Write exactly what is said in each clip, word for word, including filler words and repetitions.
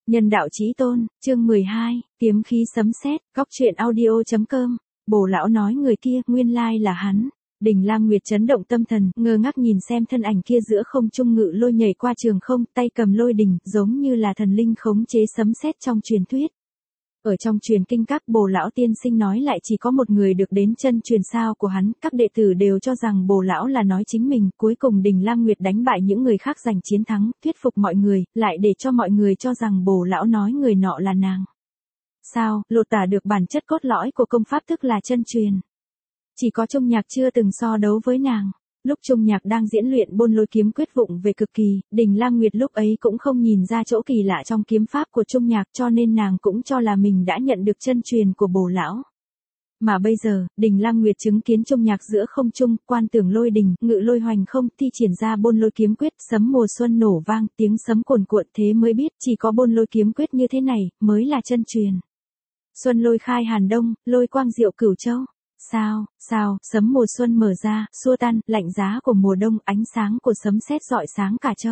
Nhân đạo chí tôn, chương mười hai, kiếm khí sấm sét, góc truyện audio chấm com. Bồ lão nói người kia, nguyên lai là hắn. Đình Lam Nguyệt chấn động tâm thần, ngơ ngác nhìn xem thân ảnh kia giữa không trung ngự lôi nhảy qua trường không, tay cầm lôi đình, giống như là thần linh khống chế sấm sét trong truyền thuyết. Ở trong truyền kinh các Bồ lão tiên sinh nói lại chỉ có một người được đến chân truyền sao của hắn, các đệ tử đều cho rằng Bồ lão là nói chính mình, cuối cùng Đình Lam Nguyệt đánh bại những người khác giành chiến thắng, thuyết phục mọi người, lại để cho mọi người cho rằng Bồ lão nói người nọ là nàng. Sao, lột tả được bản chất cốt lõi của công pháp tức là chân truyền. Chỉ có Trung Nhạc chưa từng so đấu với nàng. Lúc Trung Nhạc đang diễn luyện Bôn Lôi kiếm quyết vụng về cực kỳ, Đình Lam Nguyệt lúc ấy cũng không nhìn ra chỗ kỳ lạ trong kiếm pháp của Trung Nhạc, cho nên nàng cũng cho là mình đã nhận được chân truyền của Bồ lão. Mà bây giờ, Đình Lam Nguyệt chứng kiến Trung Nhạc giữa không trung, quan tưởng lôi đình, ngự lôi hoành không, thi triển ra Bôn Lôi kiếm quyết, sấm mùa xuân nổ vang, tiếng sấm cuồn cuộn, thế mới biết chỉ có Bôn Lôi kiếm quyết như thế này mới là chân truyền. Xuân lôi khai Hàn Đông, lôi quang diệu Cửu Châu. Sao, sao, sấm mùa xuân mở ra, xua tan, lạnh giá của mùa đông, ánh sáng của sấm sét rọi sáng cả châu.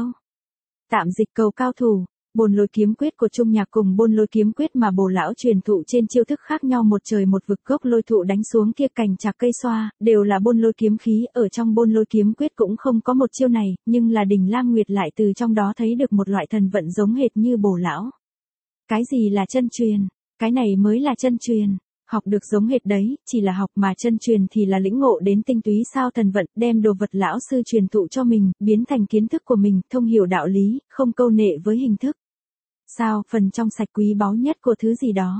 Tạm dịch cầu cao thủ, Bôn Lôi kiếm quyết của Trung Nhạc cùng Bôn Lôi kiếm quyết mà Bồ lão truyền thụ trên chiêu thức khác nhau một trời một vực, gốc lôi thụ đánh xuống kia cành chạc cây xoa, đều là Bôn Lôi kiếm khí, ở trong Bôn Lôi kiếm quyết cũng không có một chiêu này, nhưng là Đình Lam Nguyệt lại từ trong đó thấy được một loại thần vận giống hệt như Bồ lão. Cái gì là chân truyền? Cái này mới là chân truyền. Học được giống hệt đấy, chỉ là học mà chân truyền thì là lĩnh ngộ đến tinh túy sao thần vận, đem đồ vật lão sư truyền thụ cho mình, biến thành kiến thức của mình, thông hiểu đạo lý, không câu nệ với hình thức. Sao, phần trong sạch quý báu nhất của thứ gì đó.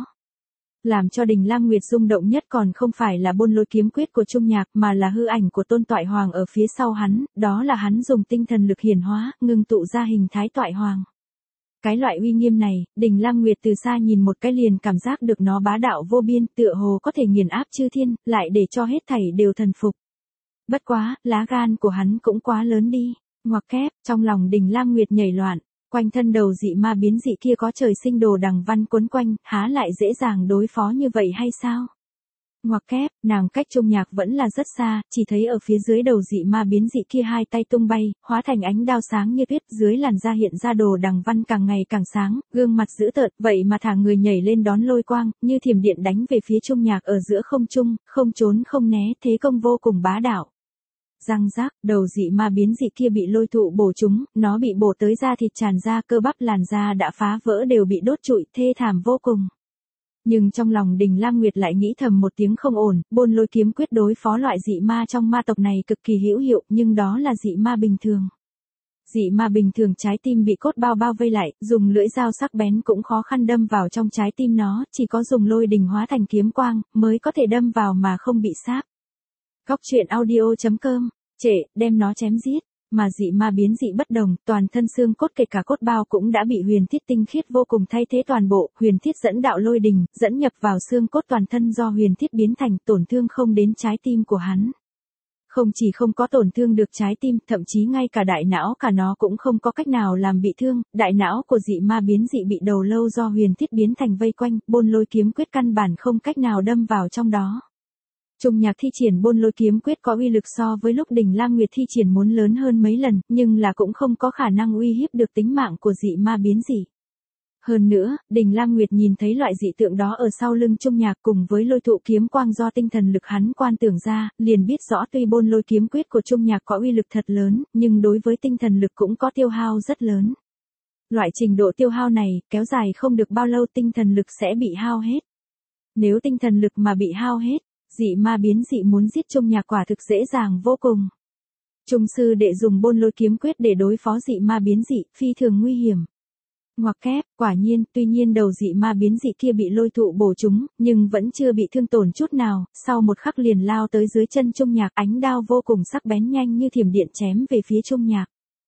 Làm cho Đình Lam Nguyệt rung động nhất còn không phải là Bôn Lôi kiếm quyết của Trung Nhạc mà là hư ảnh của Tôn Toại Hoàng ở phía sau hắn, đó là hắn dùng tinh thần lực hiển hóa, ngưng tụ ra hình thái Toại Hoàng. Cái loại uy nghiêm này, Đình Lam Nguyệt từ xa nhìn một cái liền cảm giác được nó bá đạo vô biên, tựa hồ có thể nghiền áp chư thiên, lại để cho hết thảy đều thần phục. Bất quá, lá gan của hắn cũng quá lớn đi. Ngoặc kép, trong lòng Đình Lam Nguyệt nhảy loạn, quanh thân đầu dị ma biến dị kia có trời sinh đồ đằng văn quấn quanh, há lại dễ dàng đối phó như vậy hay sao? Ngoặc kép, nàng cách Trung Nhạc vẫn là rất xa, chỉ thấy ở phía dưới đầu dị ma biến dị kia hai tay tung bay, hóa thành ánh đao sáng như tuyết, dưới làn da hiện ra đồ đằng văn càng ngày càng sáng, gương mặt dữ tợn, vậy mà thả người nhảy lên đón lôi quang, như thiểm điện đánh về phía Trung Nhạc ở giữa không trung, không trốn không né, thế công vô cùng bá đạo. Răng rác, đầu dị ma biến dị kia bị lôi thụ bổ trúng, nó bị bổ tới da thịt tràn ra, cơ bắp làn da đã phá vỡ đều bị đốt trụi, thê thảm vô cùng. Nhưng trong lòng Đình Lam Nguyệt lại nghĩ thầm một tiếng không ổn, Bôn Lôi kiếm quyết đối phó loại dị ma trong ma tộc này cực kỳ hữu hiệu, nhưng đó là dị ma bình thường. Dị ma bình thường trái tim bị cốt bao bao vây lại, dùng lưỡi dao sắc bén cũng khó khăn đâm vào trong trái tim nó, chỉ có dùng lôi đình hóa thành kiếm quang, mới có thể đâm vào mà không bị sáp. Góc truyện audio chấm com, trệ, đem nó chém giết. Mà dị ma biến dị bất đồng, toàn thân xương cốt kể cả cốt bao cũng đã bị huyền thiết tinh khiết vô cùng thay thế toàn bộ, huyền thiết dẫn đạo lôi đình, dẫn nhập vào xương cốt toàn thân do huyền thiết biến thành, tổn thương không đến trái tim của hắn. Không chỉ không có tổn thương được trái tim, thậm chí ngay cả đại não cả nó cũng không có cách nào làm bị thương, đại não của dị ma biến dị bị đầu lâu do huyền thiết biến thành vây quanh, Bôn Lôi kiếm quyết căn bản không cách nào đâm vào trong đó. Trung Nhạc thi triển Bôn Lôi kiếm quyết có uy lực so với lúc Đình Lam Nguyệt thi triển muốn lớn hơn mấy lần, nhưng là cũng không có khả năng uy hiếp được tính mạng của dị ma biến dị. Hơn nữa, Đình Lam Nguyệt nhìn thấy loại dị tượng đó ở sau lưng Trung Nhạc cùng với lôi thụ kiếm quang do tinh thần lực hắn quan tưởng ra, liền biết rõ tuy Bôn Lôi kiếm quyết của Trung Nhạc có uy lực thật lớn, nhưng đối với tinh thần lực cũng có tiêu hao rất lớn. Loại trình độ tiêu hao này, kéo dài không được bao lâu tinh thần lực sẽ bị hao hết. Nếu tinh thần lực mà bị hao hết, dị ma biến dị muốn giết Trung Nhạc quả thực dễ dàng vô cùng. Trung sư đệ dùng Bôn Lôi kiếm quyết để đối phó dị ma biến dị, phi thường nguy hiểm. Ngoặc kép, quả nhiên, tuy nhiên đầu dị ma biến dị kia bị lôi thụ bổ trúng, nhưng vẫn chưa bị thương tổn chút nào, sau một khắc liền lao tới dưới chân Trung Nhạc, ánh đao vô cùng sắc bén nhanh như thiểm điện chém về phía Trung Nhạc.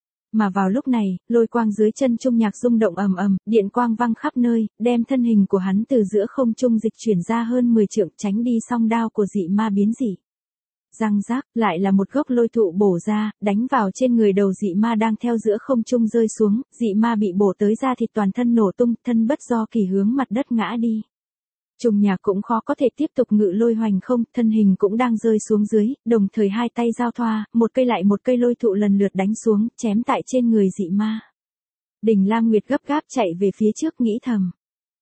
Mà vào lúc này, lôi quang dưới chân Trung Nhạc rung động ầm ầm, điện quang văng khắp nơi, đem thân hình của hắn từ giữa không trung dịch chuyển ra hơn mười trượng, tránh đi song đao của dị ma biến dị. Răng rác, lại là một gốc lôi thụ bổ ra, đánh vào trên người đầu dị ma đang theo giữa không trung rơi xuống, dị ma bị bổ tới da thịt toàn thân nổ tung, thân bất do kỳ hướng mặt đất ngã đi. Trung Nhạc cũng khó có thể tiếp tục ngự lôi hoành không, thân hình cũng đang rơi xuống dưới, đồng thời hai tay giao thoa, một cây lại một cây lôi thụ lần lượt đánh xuống, chém tại trên người dị ma. Đình Lam Nguyệt gấp gáp chạy về phía trước nghĩ thầm.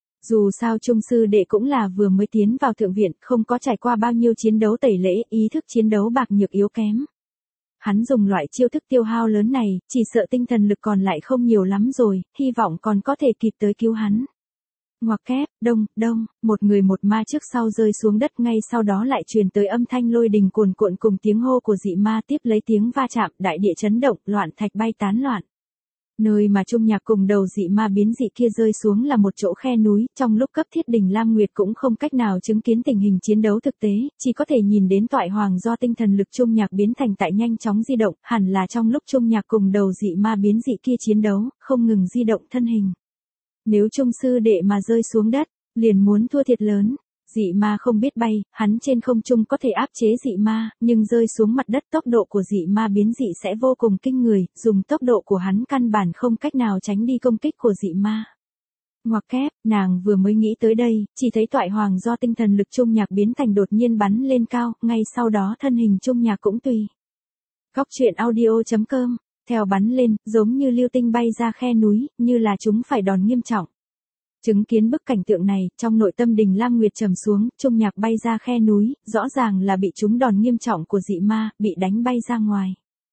Dù sao Trung sư đệ cũng là vừa mới tiến vào thượng viện, không có trải qua bao nhiêu chiến đấu tẩy lễ, ý thức chiến đấu bạc nhược yếu kém. Hắn dùng loại chiêu thức tiêu hao lớn này, chỉ sợ tinh thần lực còn lại không nhiều lắm rồi, hy vọng còn có thể kịp tới cứu hắn. Ngoặc kép, đông, đông, một người một ma trước sau rơi xuống đất, ngay sau đó lại truyền tới âm thanh lôi đình cuồn cuộn cùng tiếng hô của dị ma, tiếp lấy tiếng va chạm, đại địa chấn động, loạn thạch bay tán loạn. Nơi mà Trung Nhạc cùng đầu dị ma biến dị kia rơi xuống là một chỗ khe núi, trong lúc cấp thiết Đình Lam Nguyệt cũng không cách nào chứng kiến tình hình chiến đấu thực tế, chỉ có thể nhìn đến toại hoàng do tinh thần lực Trung Nhạc biến thành tại nhanh chóng di động, hẳn là trong lúc Trung Nhạc cùng đầu dị ma biến dị kia chiến đấu, không ngừng di động thân hình. Nếu Trung sư đệ mà rơi xuống đất, liền muốn thua thiệt lớn. Dị ma không biết bay, hắn trên không trung có thể áp chế dị ma, nhưng rơi xuống mặt đất tốc độ của dị ma biến dị sẽ vô cùng kinh người, dùng tốc độ của hắn căn bản không cách nào tránh đi công kích của dị ma. Ngoặc kép, nàng vừa mới nghĩ tới đây, chỉ thấy toại hoàng do tinh thần lực Trung Nhạc biến thành đột nhiên bắn lên cao, ngay sau đó thân hình Trung Nhạc cũng tùy. Góc truyện audio chấm com, theo bắn lên, giống như lưu tinh bay ra khe núi, như là chúng phải đòn nghiêm trọng. Chứng kiến bức cảnh tượng này, trong nội tâm Đình Lam Nguyệt trầm xuống, Trung Nhạc bay ra khe núi, rõ ràng là bị trúng đòn nghiêm trọng của dị ma, bị đánh bay ra ngoài.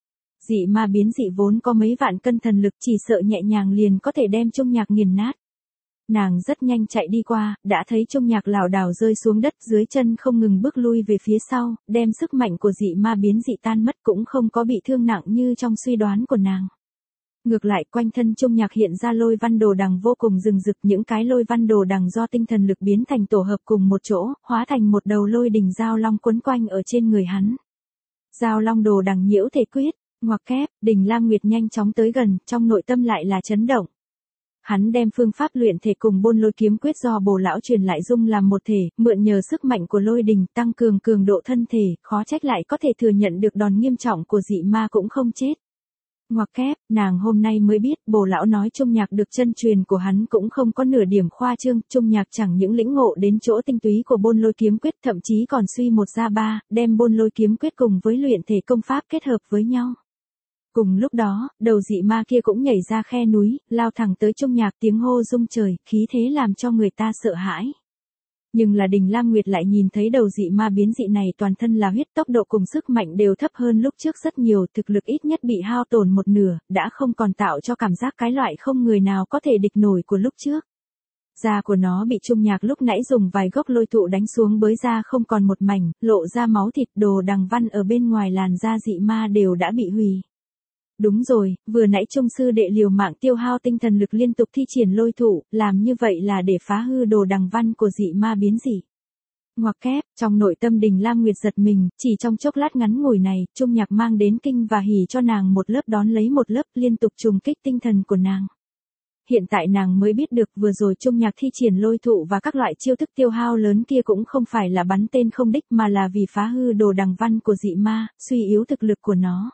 Dị ma biến dị vốn có mấy vạn cân thần lực, chỉ sợ nhẹ nhàng liền có thể đem Trung Nhạc nghiền nát. Nàng rất nhanh chạy đi qua, đã thấy Trung Nhạc lảo đảo rơi xuống đất, dưới chân không ngừng bước lui về phía sau, đem sức mạnh của dị ma biến dị tan mất, cũng không có bị thương nặng như trong suy đoán của nàng. Ngược lại quanh thân Trung Nhạc hiện ra lôi văn đồ đằng vô cùng rừng rực, những cái lôi văn đồ đằng do tinh thần lực biến thành tổ hợp cùng một chỗ, hóa thành một đầu lôi đình giao long quấn quanh ở trên người hắn. Giao long đồ đằng nhiễu thể quyết, ngoặc kép, Đình Lam Nguyệt nhanh chóng tới gần, trong nội tâm lại là chấn động. Hắn đem phương pháp luyện thể cùng Bôn Lôi kiếm quyết do Bồ lão truyền lại dung làm một thể, mượn nhờ sức mạnh của lôi đình tăng cường cường độ thân thể, khó trách lại có thể thừa nhận được đòn nghiêm trọng của dị ma cũng không chết. Ngoặc kép, nàng hôm nay mới biết, Bồ lão nói Trung Nhạc được chân truyền của hắn cũng không có nửa điểm khoa trương, Trung Nhạc chẳng những lĩnh ngộ đến chỗ tinh túy của Bôn Lôi kiếm quyết, thậm chí còn suy một ra ba, đem Bôn Lôi kiếm quyết cùng với luyện thể công pháp kết hợp với nhau. Cùng lúc đó, đầu dị ma kia cũng nhảy ra khe núi, lao thẳng tới Trung Nhạc, tiếng hô rung trời, khí thế làm cho người ta sợ hãi. Nhưng là Đình Lam Nguyệt lại nhìn thấy đầu dị ma biến dị này toàn thân là huyết, tốc độ cùng sức mạnh đều thấp hơn lúc trước rất nhiều, thực lực ít nhất bị hao tổn một nửa, đã không còn tạo cho cảm giác cái loại không người nào có thể địch nổi của lúc trước. Da của nó bị Trung Nhạc lúc nãy dùng vài gốc lôi thụ đánh xuống bới ra không còn một mảnh, lộ ra máu thịt, đồ đằng văn ở bên ngoài làn da dị ma đều đã bị hủy. Đúng rồi, vừa nãy Trung sư đệ liều mạng tiêu hao tinh thần lực liên tục thi triển lôi thụ, làm như vậy là để phá hư đồ đằng văn của dị ma biến dị. Ngoặc kép, trong nội tâm Đình Lam Nguyệt giật mình, chỉ trong chốc lát ngắn ngủi này, Trung Nhạc mang đến kinh và hỉ cho nàng một lớp đón lấy một lớp, liên tục trùng kích tinh thần của nàng. Hiện tại nàng mới biết được vừa rồi Trung Nhạc thi triển lôi thụ và các loại chiêu thức tiêu hao lớn kia cũng không phải là bắn tên không đích mà là vì phá hư đồ đằng văn của dị ma, suy yếu thực lực của nó.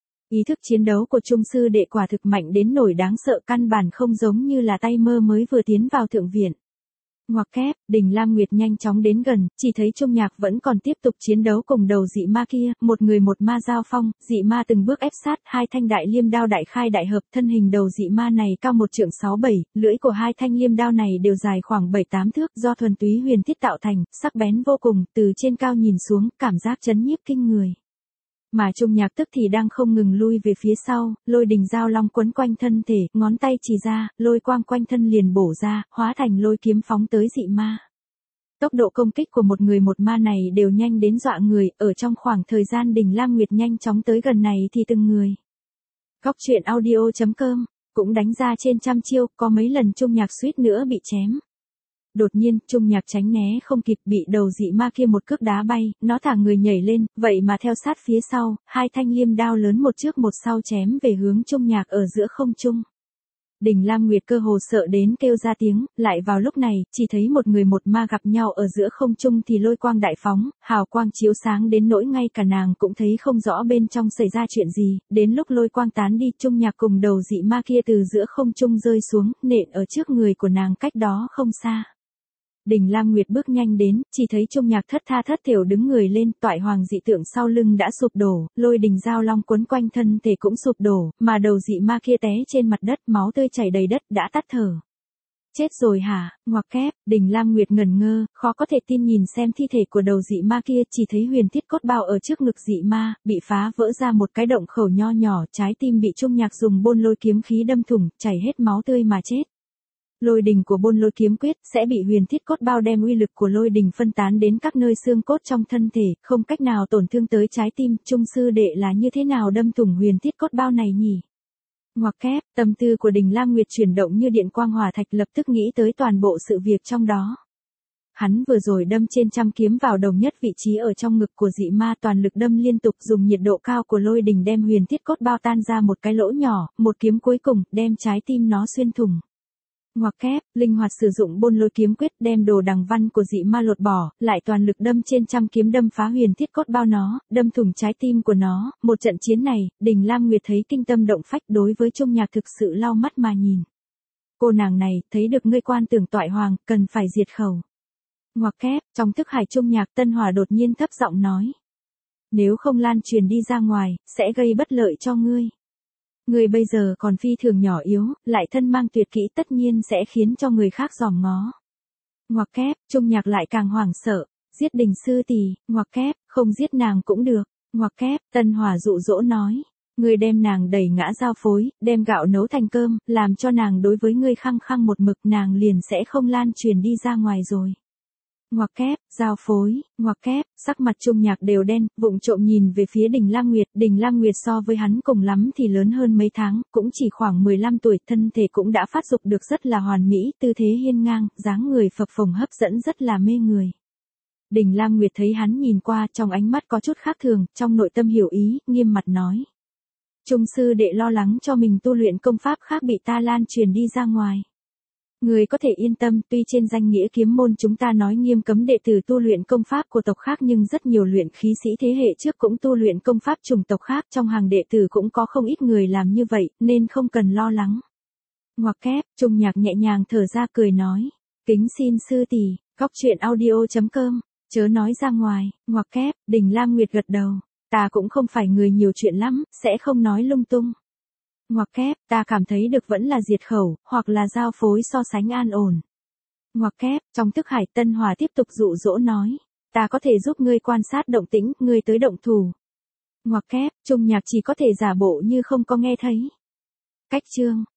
Ý thức chiến đấu của Trung sư đệ quả thực mạnh đến nổi đáng sợ, căn bản không giống như là tay mơ mới vừa tiến vào thượng viện. Ngoặc kép, Đình Lam Nguyệt nhanh chóng đến gần, chỉ thấy Trung Nhạc vẫn còn tiếp tục chiến đấu cùng đầu dị ma kia, một người một ma giao phong, dị ma từng bước ép sát, hai thanh đại liêm đao đại khai đại hợp, thân hình đầu dị ma này cao một trượng sáu bảy, lưỡi của hai thanh liêm đao này đều dài khoảng bảy tám thước, do thuần túy huyền thiết tạo thành, sắc bén vô cùng, từ trên cao nhìn xuống, cảm giác chấn nhiếp kinh người. Mà Trung Nhạc tức thì đang không ngừng lui về phía sau, lôi đình giao long quấn quanh thân thể, ngón tay chỉ ra, lôi quang quanh thân liền bổ ra, hóa thành lôi kiếm phóng tới dị ma. Tốc độ công kích của một người một ma này đều nhanh đến dọa người, ở trong khoảng thời gian Đình Lam Nguyệt nhanh chóng tới gần này thì từng người. Góc truyện audio chấm com, cũng đánh ra trên trăm chiêu, có mấy lần Trung Nhạc suýt nữa bị chém. Đột nhiên, Trung Nhạc tránh né không kịp, bị đầu dị ma kia một cước đá bay, nó thả người nhảy lên, vậy mà theo sát phía sau, hai thanh liêm đao lớn một trước một sau chém về hướng Trung Nhạc ở giữa không trung. Đình Lam Nguyệt cơ hồ sợ đến kêu ra tiếng, lại vào lúc này, chỉ thấy một người một ma gặp nhau ở giữa không trung thì lôi quang đại phóng, hào quang chiếu sáng đến nỗi ngay cả nàng cũng thấy không rõ bên trong xảy ra chuyện gì, đến lúc lôi quang tán đi, Trung Nhạc cùng đầu dị ma kia từ giữa không trung rơi xuống, nện ở trước người của nàng cách đó không xa. Đình Lam Nguyệt bước nhanh đến, chỉ thấy Trung Nhạc thất tha thất thểu đứng người lên, toại hoàng dị tượng sau lưng đã sụp đổ, lôi đình giao long quấn quanh thân thể cũng sụp đổ, mà đầu dị ma kia té trên mặt đất, máu tươi chảy đầy đất, đã tắt thở. Chết rồi hả? Ngoặc kép, Đình Lam Nguyệt ngẩn ngơ, khó có thể tin nhìn xem thi thể của đầu dị ma kia, chỉ thấy huyền thiết cốt bao ở trước ngực dị ma, bị phá vỡ ra một cái động khẩu nho nhỏ, trái tim bị Trung Nhạc dùng bôn lôi kiếm khí đâm thủng, chảy hết máu tươi mà chết. Lôi đình của bôn lôi kiếm quyết sẽ bị huyền thiết cốt bao đem uy lực của lôi đình phân tán đến các nơi xương cốt trong thân thể, không cách nào tổn thương tới trái tim. Trung sư đệ là như thế nào đâm thủng huyền thiết cốt bao này nhỉ? Ngoặc kép, tâm tư của Đình Lam Nguyệt chuyển động như điện quang hỏa thạch, lập tức nghĩ tới toàn bộ sự việc trong đó. Hắn vừa rồi đâm trên trăm kiếm vào đồng nhất vị trí ở trong ngực của dị ma, toàn lực đâm liên tục, dùng nhiệt độ cao của lôi đình đem huyền thiết cốt bao tan ra một cái lỗ nhỏ, một kiếm cuối cùng đem trái tim nó xuyên thủng. Ngoặc kép, linh hoạt sử dụng bôn lôi kiếm quyết đem đồ đằng văn của dị ma lột bỏ, lại toàn lực đâm trên trăm kiếm đâm phá huyền thiết cốt bao nó, đâm thủng trái tim của nó. Một trận chiến này, Đình Lam Nguyệt thấy kinh tâm động phách, đối với Trung Nhạc thực sự lau mắt mà nhìn. Cô nàng này, thấy được ngươi quan tưởng toại hoàng, cần phải diệt khẩu. Ngoặc kép, trong thức hải Trung Nhạc Tân Hòa đột nhiên thấp giọng nói. Nếu không lan truyền đi ra ngoài, sẽ gây bất lợi cho ngươi. Người bây giờ còn phi thường nhỏ yếu, lại thân mang tuyệt kỹ, tất nhiên sẽ khiến cho người khác giòm ngó. Ngoặc kép, Trung Nhạc lại càng hoảng sợ, giết Đình sư tỷ. Ngoặc kép, không giết nàng cũng được. Ngoặc kép, Tân Hòa dụ dỗ nói, ngươi đem nàng đẩy ngã giao phối, đem gạo nấu thành cơm, làm cho nàng đối với ngươi khăng khăng một mực, nàng liền sẽ không lan truyền đi ra ngoài rồi. Ngoặc kép, giao phối. Ngoặc kép, sắc mặt Trung Nhạc đều đen, vụng trộm nhìn về phía Đình Lam Nguyệt. Đình Lam Nguyệt so với hắn cùng lắm thì lớn hơn mấy tháng, cũng chỉ khoảng mười lăm tuổi, thân thể cũng đã phát dục được rất là hoàn mỹ, tư thế hiên ngang, dáng người phập phồng hấp dẫn rất là mê người. Đình Lam Nguyệt thấy hắn nhìn qua, trong ánh mắt có chút khác thường, trong nội tâm hiểu ý, nghiêm mặt nói. Trung sư đệ lo lắng cho mình tu luyện công pháp khác bị ta lan truyền đi ra ngoài. Người có thể yên tâm, tuy trên danh nghĩa kiếm môn chúng ta nói nghiêm cấm đệ tử tu luyện công pháp của tộc khác, nhưng rất nhiều luyện khí sĩ thế hệ trước cũng tu luyện công pháp chủng tộc khác, trong hàng đệ tử cũng có không ít người làm như vậy, nên không cần lo lắng. Ngoặc kép, Trung Nhạc nhẹ nhàng thở ra cười nói, kính xin sư tỷ, góc truyện audio chấm com, chớ nói ra ngoài. Ngoặc kép, Đình Lam Nguyệt gật đầu, ta cũng không phải người nhiều chuyện lắm, sẽ không nói lung tung. Ngoặc kép, ta cảm thấy được vẫn là diệt khẩu, hoặc là giao phối so sánh an ổn. Ngoặc kép, trong thức hải Tân Hòa tiếp tục dụ dỗ nói, ta có thể giúp ngươi quan sát động tĩnh, ngươi tới động thủ. Ngoặc kép, Trung Nhạc chỉ có thể giả bộ như không có nghe thấy. Cách chương